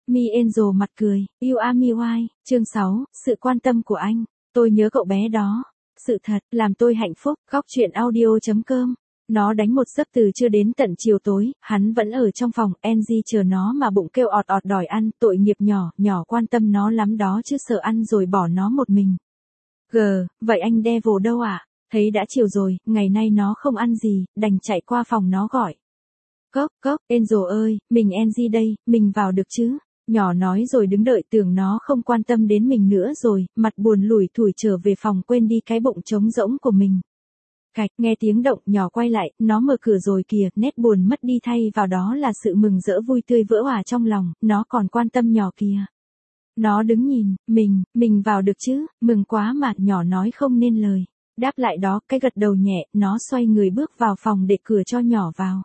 Mi Angel mặt cười, You are me why, chương 6, sự quan tâm của anh. Tôi nhớ cậu bé đó. Sự thật, làm tôi hạnh phúc, góc chuyện audio.com. Nó đánh một giấc từ trưa đến tận chiều tối, hắn vẫn ở trong phòng, Angie chờ nó mà bụng kêu ọt ọt đòi ăn, tội nghiệp nhỏ quan tâm nó lắm đó chứ sợ ăn rồi bỏ nó một mình. Vậy anh Devil đâu ạ? Thấy đã chiều rồi, ngày nay nó không ăn gì, đành chạy qua phòng nó gọi. Cốc, Angel ơi, mình Angie đây, mình vào được chứ? Nhỏ nói rồi đứng đợi tưởng nó không quan tâm đến mình nữa rồi, mặt buồn lủi thủi trở về phòng quên đi cái bụng trống rỗng của mình. Cạch, nghe tiếng động nhỏ quay lại, nó mở cửa rồi kìa, nét buồn mất đi thay vào đó là sự mừng rỡ vui tươi vỡ òa trong lòng, nó còn quan tâm nhỏ kìa. Nó đứng nhìn, mình vào được chứ, mừng quá mà, nhỏ nói không nên lời. Đáp lại đó, cái gật đầu nhẹ, nó xoay người bước vào phòng để cửa cho nhỏ vào.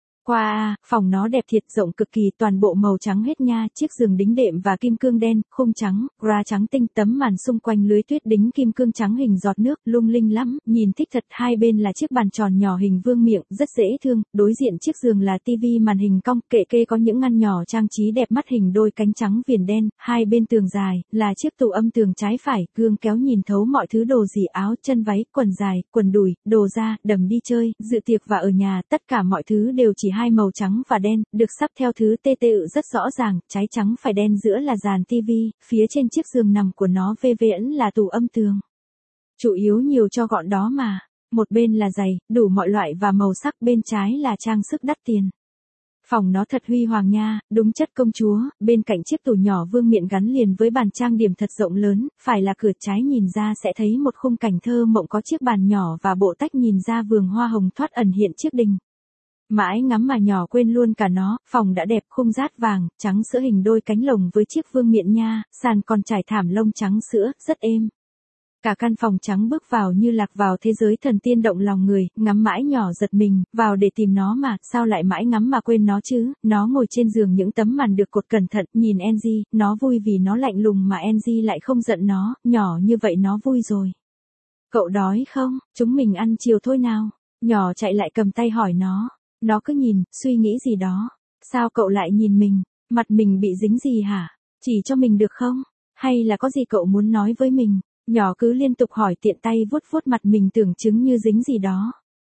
Phòng nó đẹp thiệt, rộng cực kỳ, toàn bộ màu trắng hết nha, chiếc giường đính đệm và kim cương đen, khung trắng, gra trắng tinh, tấm màn xung quanh lưới tuyết đính kim cương trắng hình giọt nước, lung linh lắm, nhìn thích thật. Hai bên là chiếc bàn tròn nhỏ hình vương miện, rất dễ thương, đối diện chiếc giường là tivi màn hình cong, kệ có những ngăn nhỏ trang trí đẹp mắt hình đôi cánh trắng viền đen, hai bên tường dài, là chiếc tủ âm tường trái phải, gương kéo nhìn thấu mọi thứ đồ gì áo, chân váy, quần dài, quần đùi, đồ da, đầm đi chơi, dự tiệc và ở nhà, tất cả mọi thứ đều chỉ hai màu trắng và đen, được sắp theo thứ TTự rất rõ ràng, trái trắng phải đen giữa là dàn tivi, phía trên chiếc giường nằm của nó VVN là tủ âm tường. Chủ yếu nhiều cho gọn đó mà, một bên là giày, đủ mọi loại và màu sắc, bên trái là trang sức đắt tiền. Phòng nó thật huy hoàng nha, đúng chất công chúa, bên cạnh chiếc tủ nhỏ vương miện gắn liền với bàn trang điểm thật rộng lớn, phải là cửa trái nhìn ra sẽ thấy một khung cảnh thơ mộng, có chiếc bàn nhỏ và bộ tách nhìn ra vườn hoa hồng thoát ẩn hiện chiếc đình. Mãi ngắm mà nhỏ quên luôn cả nó, phòng đã đẹp, khung rát vàng, trắng sữa hình đôi cánh lồng với chiếc vương miện nha, sàn còn trải thảm lông trắng sữa, rất êm. Cả căn phòng trắng bước vào như lạc vào thế giới thần tiên động lòng người, ngắm mãi nhỏ giật mình, vào để tìm nó mà, sao lại mãi ngắm mà quên nó chứ, nó ngồi trên giường những tấm màn được cột cẩn thận, nhìn Angie, nó vui vì nó lạnh lùng mà Angie lại không giận nó, nhỏ như vậy nó vui rồi. Cậu đói không, chúng mình ăn chiều thôi nào, nhỏ chạy lại cầm tay hỏi nó. Nó cứ nhìn, suy nghĩ gì đó. Sao cậu lại nhìn mình? Mặt mình bị dính gì hả? Chỉ cho mình được không? Hay là có gì cậu muốn nói với mình? Nhỏ cứ liên tục hỏi, tiện tay vuốt vuốt mặt mình tưởng chứng như dính gì đó.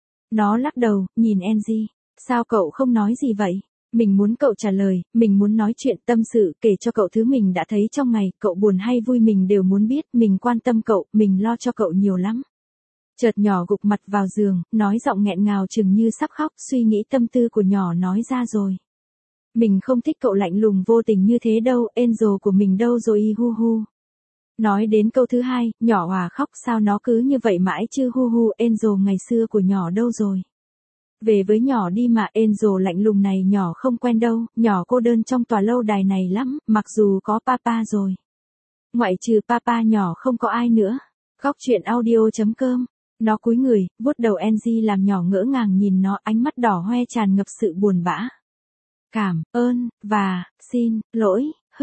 Nó lắc đầu, nhìn Angie. Sao cậu không nói gì vậy? Mình muốn cậu trả lời, mình muốn nói chuyện tâm sự, kể cho cậu thứ mình đã thấy trong ngày, cậu buồn hay vui mình đều muốn biết, mình quan tâm cậu, mình lo cho cậu nhiều lắm. Chợt nhỏ gục mặt vào giường, nói giọng nghẹn ngào chừng như sắp khóc, suy nghĩ tâm tư của nhỏ nói ra rồi. Mình không thích cậu lạnh lùng vô tình như thế đâu, Angel của mình đâu rồi hu. Nói đến câu thứ hai, nhỏ hòa khóc, sao nó cứ như vậy mãi chứ hu, Angel ngày xưa của nhỏ đâu rồi. Về với nhỏ đi mà, Angel lạnh lùng này nhỏ không quen đâu, nhỏ cô đơn trong tòa lâu đài này lắm, mặc dù có papa rồi. Ngoại trừ papa nhỏ không có ai nữa. Góc chuyện audio.com. Nó cúi người, vuốt đầu Angie làm nhỏ ngỡ ngàng nhìn nó, ánh mắt đỏ hoe tràn ngập sự buồn bã. Cảm ơn, và, xin, lỗi,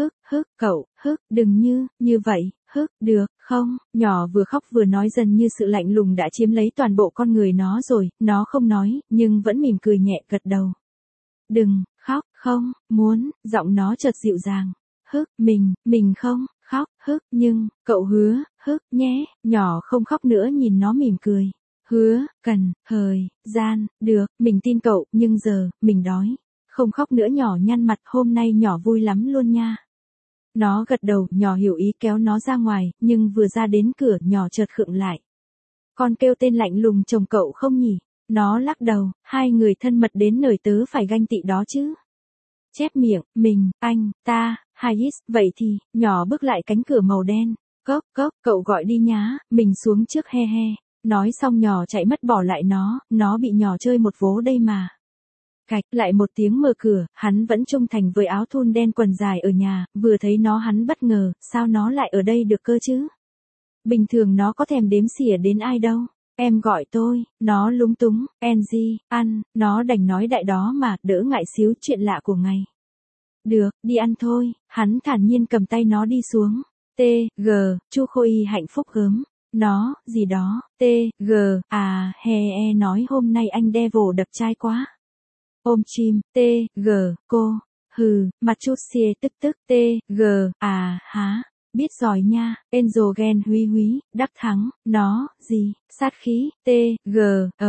cậu, đừng như vậy, được, không, nhỏ vừa khóc vừa nói dần như sự lạnh lùng đã chiếm lấy toàn bộ con người nó rồi, nó không nói, nhưng vẫn mỉm cười nhẹ gật đầu. Đừng, khóc, không, muốn, giọng nó chợt dịu dàng. Mình không, khóc, nhưng, cậu hứa, nhé, nhỏ không khóc nữa nhìn nó mỉm cười. Hứa, cần, thời, gian, được, mình tin cậu, nhưng giờ, mình đói. Không khóc nữa nhỏ nhăn mặt, hôm nay nhỏ vui lắm luôn nha. Nó gật đầu, nhỏ hiểu ý kéo nó ra ngoài, nhưng vừa ra đến cửa, nhỏ chợt khựng lại. Con kêu tên lạnh lùng chồng cậu không nhỉ? Nó lắc đầu, hai người thân mật đến nởi tớ phải ganh tị đó chứ. Chép miệng, mình, anh, ta, Hayes, vậy thì, nhỏ bước lại cánh cửa màu đen. Cốc, cậu gọi đi nhá, mình xuống trước he. Nói xong nhỏ chạy mất bỏ lại nó bị nhỏ chơi một vố đây mà. Cạch, lại một tiếng mở cửa, hắn vẫn trung thành với áo thun đen quần dài ở nhà, vừa thấy nó hắn bất ngờ, sao nó lại ở đây được cơ chứ? Bình thường nó có thèm đếm xỉa đến ai đâu. Em gọi tôi, nó lúng túng, Angie, ăn, nó đành nói đại đó mà, đỡ ngại xíu chuyện lạ của ngày. Được, đi ăn thôi, hắn thản nhiên cầm tay nó đi xuống. Chu Khôi hạnh phúc gớm. Nó, gì đó, nói hôm nay anh Devil đập trai quá. Ôm chim, cô, hừ, mặt chút xìa tức tức, g, à, há. Biết giỏi nha, Angel ghen húy, đắc thắng, nó, gì, sát khí, g,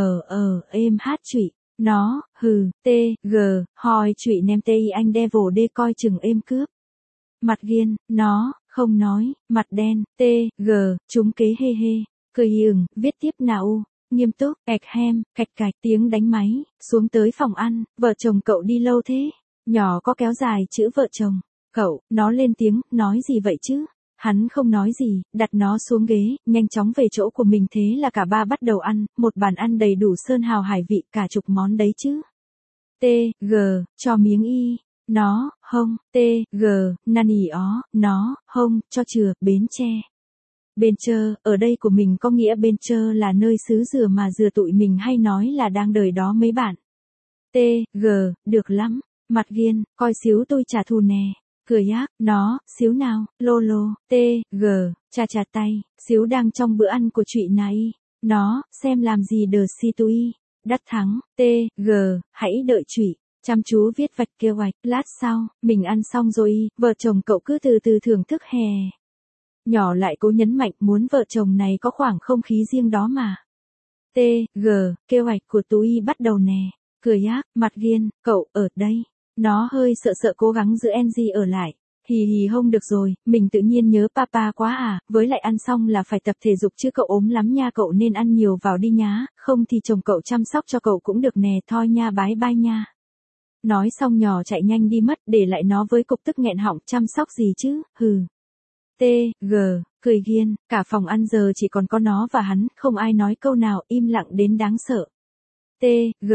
êm hát trụy, nó, hừ, g, hoi trụy nem anh devil đê coi chừng êm cướp. Mặt ghiên, nó, không nói, mặt đen, g, chúng kế hê hê, cười viết tiếp nào, nghiêm túc, cạch cạch tiếng đánh máy, xuống tới phòng ăn, vợ chồng cậu đi lâu thế, nhỏ có kéo dài chữ vợ chồng, cậu, nó lên tiếng, nói gì vậy chứ? Hắn không nói gì, đặt nó xuống ghế, nhanh chóng về chỗ của mình thế là cả ba bắt đầu ăn, một bàn ăn đầy đủ sơn hào hải vị cả chục món đấy chứ. g, cho miếng y, nó, hông, g, năn ó, nó, hông, cho chừa, Bến Tre. Bên Trơ, ở đây của mình có nghĩa Bên Trơ là nơi xứ dừa mà dừa tụi mình hay nói là đang đời đó mấy bạn. g, được lắm, mặt ghiên, coi xíu tôi trả thù nè. Cười ác, nó, xíu nào, lô, g, chà tay, xíu đang trong bữa ăn của trụy này, nó, xem làm gì đờ si tui, đắc thắng, g, hãy đợi trụy, chăm chú viết vạch kế hoạch, lát sau, mình ăn xong rồi, vợ chồng cậu cứ từ từ thưởng thức hè. Nhỏ lại cố nhấn mạnh muốn vợ chồng này có khoảng không khí riêng đó mà. g, kế hoạch của tui bắt đầu nè, cười ác, mặt ghiên, cậu, ở đây. Nó hơi sợ cố gắng giữ Angie ở lại. Hì không được rồi, mình tự nhiên nhớ papa quá à, với lại ăn xong là phải tập thể dục chứ cậu ốm lắm nha, cậu nên ăn nhiều vào đi nhá, không thì chồng cậu chăm sóc cho cậu cũng được nè, thôi nha, bái bai nha. Nói xong nhỏ chạy nhanh đi mất, để lại nó với cục tức nghẹn họng, chăm sóc gì chứ, hừ. g, cười ghiên, cả phòng ăn giờ chỉ còn có nó và hắn, không ai nói câu nào, im lặng đến đáng sợ. g,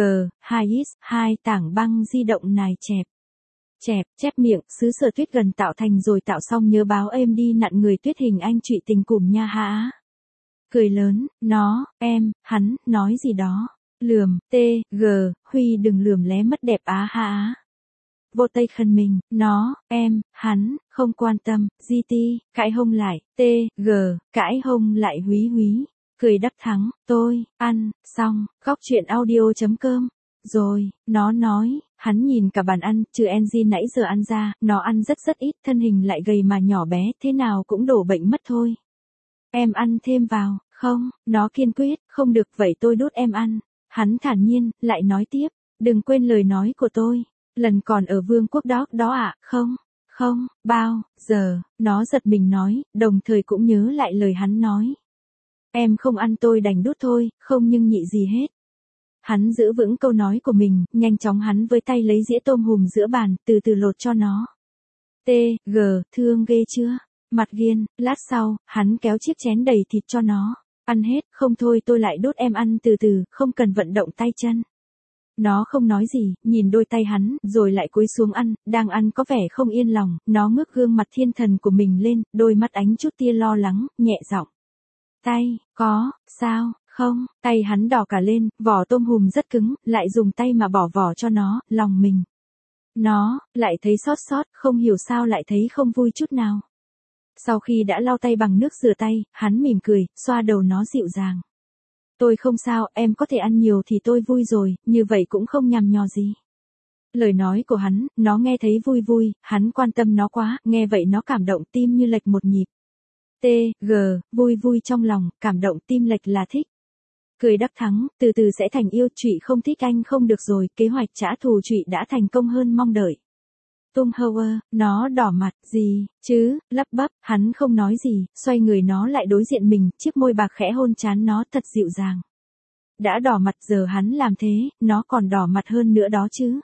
2 tảng băng di động nài chép miệng, xứ sở tuyết gần tạo thành rồi tạo xong nhớ báo em đi nặn người tuyết hình anh trụy tình cùm nha hả. Cười lớn, nó, hắn, nói gì đó, lườm, g, Huy đừng lườm lé mất đẹp á hả. Vô tay khẩn mình, nó, hắn, không quan tâm, GT, cãi hông lại, g, cãi hông lại húy. Cười đắc thắng, tôi, ăn, xong, góc chuyện audio.com. Rồi, nó nói, hắn nhìn cả bàn ăn, trừ Angie nãy giờ ăn ra, nó ăn rất ít, thân hình lại gầy mà nhỏ bé, thế nào cũng đổ bệnh mất thôi. Em ăn thêm vào, không, nó kiên quyết, không được vậy tôi đút em ăn. Hắn thản nhiên, lại nói tiếp, đừng quên lời nói của tôi, lần còn ở vương quốc đó ạ, không, bao giờ, nó giật mình nói, đồng thời cũng nhớ lại lời hắn nói. Em không ăn tôi đành đút thôi, không nhưng nhị gì hết. Hắn giữ vững câu nói của mình, nhanh chóng hắn với tay lấy dĩa tôm hùm giữa bàn, từ từ lột cho nó. g, thương ghê chưa? Mặt ghiên, lát sau, hắn kéo chiếc chén đầy thịt cho nó. Ăn hết, không thôi tôi lại đút em ăn từ từ, không cần vận động tay chân. Nó không nói gì, nhìn đôi tay hắn, rồi lại cúi xuống ăn, đang ăn có vẻ không yên lòng, nó ngước gương mặt thiên thần của mình lên, đôi mắt ánh chút tia lo lắng, nhẹ giọng. Tay, có, sao, không, tay hắn đỏ cả lên, vỏ tôm hùm rất cứng, lại dùng tay mà bỏ vỏ cho nó, lòng mình. Nó, lại thấy xót, không hiểu sao lại thấy không vui chút nào. Sau khi đã lau tay bằng nước rửa tay, hắn mỉm cười, xoa đầu nó dịu dàng. Tôi không sao, em có thể ăn nhiều thì tôi vui rồi, như vậy cũng không nhằm nhò gì. Lời nói của hắn, nó nghe thấy vui, hắn quan tâm nó quá, nghe vậy nó cảm động tim như lệch một nhịp. g, vui trong lòng, cảm động tim lệch là thích. Cười đắc thắng, từ từ sẽ thành yêu, trụy không thích anh không được rồi, kế hoạch trả thù trụy đã thành công hơn mong đợi. Hauer, nó đỏ mặt, gì, chứ, lắp bắp, hắn không nói gì, xoay người nó lại đối diện mình, chiếc môi bạc khẽ hôn trán nó thật dịu dàng. Đã đỏ mặt giờ hắn làm thế, nó còn đỏ mặt hơn nữa đó chứ.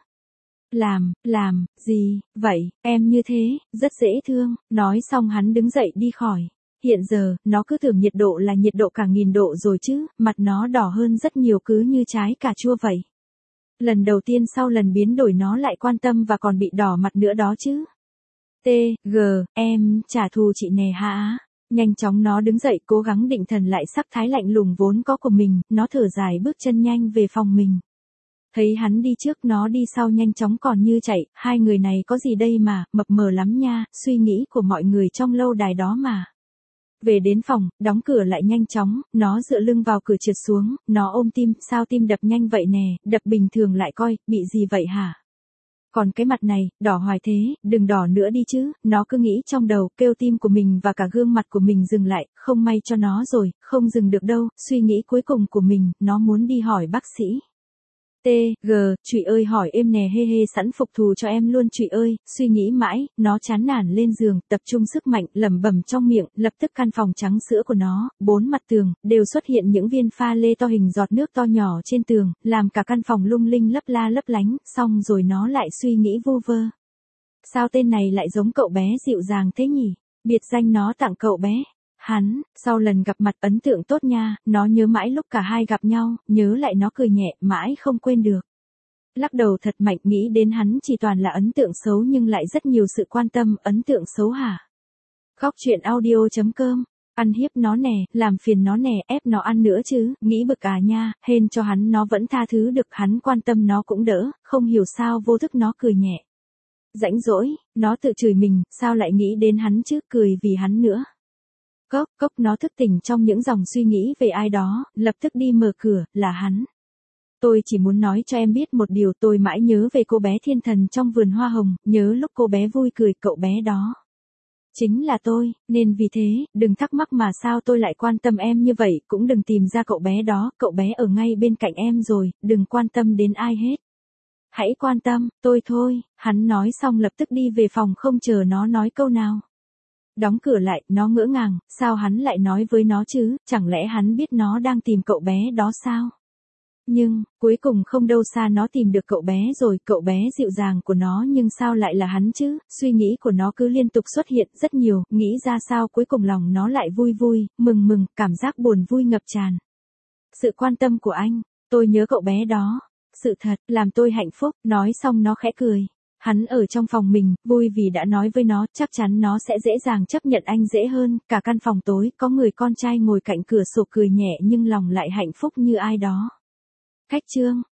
Làm, gì, vậy, em như thế, rất dễ thương, nói xong hắn đứng dậy đi khỏi. Hiện giờ, nó cứ tưởng nhiệt độ là nhiệt độ cả 1000 độ rồi chứ, mặt nó đỏ hơn rất nhiều cứ như trái cà chua vậy. Lần đầu tiên sau lần biến đổi nó lại quan tâm và còn bị đỏ mặt nữa đó chứ. g, em, trả thù chị nè hả? Nhanh chóng nó đứng dậy cố gắng định thần lại sắc thái lạnh lùng vốn có của mình, nó thở dài bước chân nhanh về phòng mình. Thấy hắn đi trước nó đi sau nhanh chóng còn như chạy, hai người này có gì đây mà, mập mờ lắm nha, suy nghĩ của mọi người trong lâu đài đó mà. Về đến phòng, đóng cửa lại nhanh chóng, nó dựa lưng vào cửa trượt xuống, nó ôm tim, sao tim đập nhanh vậy nè, đập bình thường lại coi, bị gì vậy hả? Còn cái mặt này, đỏ hoài thế, đừng đỏ nữa đi chứ, nó cứ nghĩ trong đầu, kêu tim của mình và cả gương mặt của mình dừng lại, không may cho nó rồi, không dừng được đâu, suy nghĩ cuối cùng của mình, nó muốn đi hỏi bác sĩ. Trụy ơi hỏi êm nè hê hê sẵn phục thù cho em luôn Trụy ơi, suy nghĩ mãi, nó chán nản lên giường, tập trung sức mạnh, lẩm bẩm trong miệng, lập tức căn phòng trắng sữa của nó, 4 mặt tường, đều xuất hiện những viên pha lê to hình giọt nước to nhỏ trên tường, làm cả căn phòng lung linh lấp la lấp lánh, xong rồi nó lại suy nghĩ vu vơ. Sao tên này lại giống cậu bé dịu dàng thế nhỉ? Biệt danh nó tặng cậu bé. Hắn, sau lần gặp mặt ấn tượng tốt nha, nó nhớ mãi lúc cả hai gặp nhau, nhớ lại nó cười nhẹ, mãi không quên được. Lắc đầu thật mạnh nghĩ đến hắn chỉ toàn là ấn tượng xấu nhưng lại rất nhiều sự quan tâm, ấn tượng xấu hả? Góc chuyện audio.com, ăn hiếp nó nè, làm phiền nó nè, ép nó ăn nữa chứ, nghĩ bực à nha, hên cho hắn nó vẫn tha thứ được, hắn quan tâm nó cũng đỡ, không hiểu sao vô thức nó cười nhẹ. Rãnh rỗi, nó tự chửi mình, sao lại nghĩ đến hắn chứ, cười vì hắn nữa. Cốc nó thức tỉnh trong những dòng suy nghĩ về ai đó, lập tức đi mở cửa, là hắn. Tôi chỉ muốn nói cho em biết một điều, tôi mãi nhớ về cô bé thiên thần trong vườn hoa hồng, nhớ lúc cô bé vui cười, cậu bé đó. Chính là tôi, nên vì thế, đừng thắc mắc mà sao tôi lại quan tâm em như vậy, cũng đừng tìm ra cậu bé đó, cậu bé ở ngay bên cạnh em rồi, đừng quan tâm đến ai hết. Hãy quan tâm, tôi thôi, hắn nói xong lập tức đi về phòng không chờ nó nói câu nào. Đóng cửa lại, nó ngỡ ngàng, sao hắn lại nói với nó chứ, chẳng lẽ hắn biết nó đang tìm cậu bé đó sao? Nhưng, cuối cùng không đâu xa nó tìm được cậu bé rồi, cậu bé dịu dàng của nó nhưng sao lại là hắn chứ, suy nghĩ của nó cứ liên tục xuất hiện rất nhiều, nghĩ ra sao cuối cùng lòng nó lại vui vui, mừng, cảm giác buồn vui ngập tràn. Sự quan tâm của anh, tôi nhớ cậu bé đó, sự thật, làm tôi hạnh phúc, nói xong nó khẽ cười. Hắn ở trong phòng mình, vui vì đã nói với nó, chắc chắn nó sẽ dễ dàng chấp nhận anh dễ hơn, cả căn phòng tối, có người con trai ngồi cạnh cửa sổ cười nhẹ nhưng lòng lại hạnh phúc như ai đó. Khách chương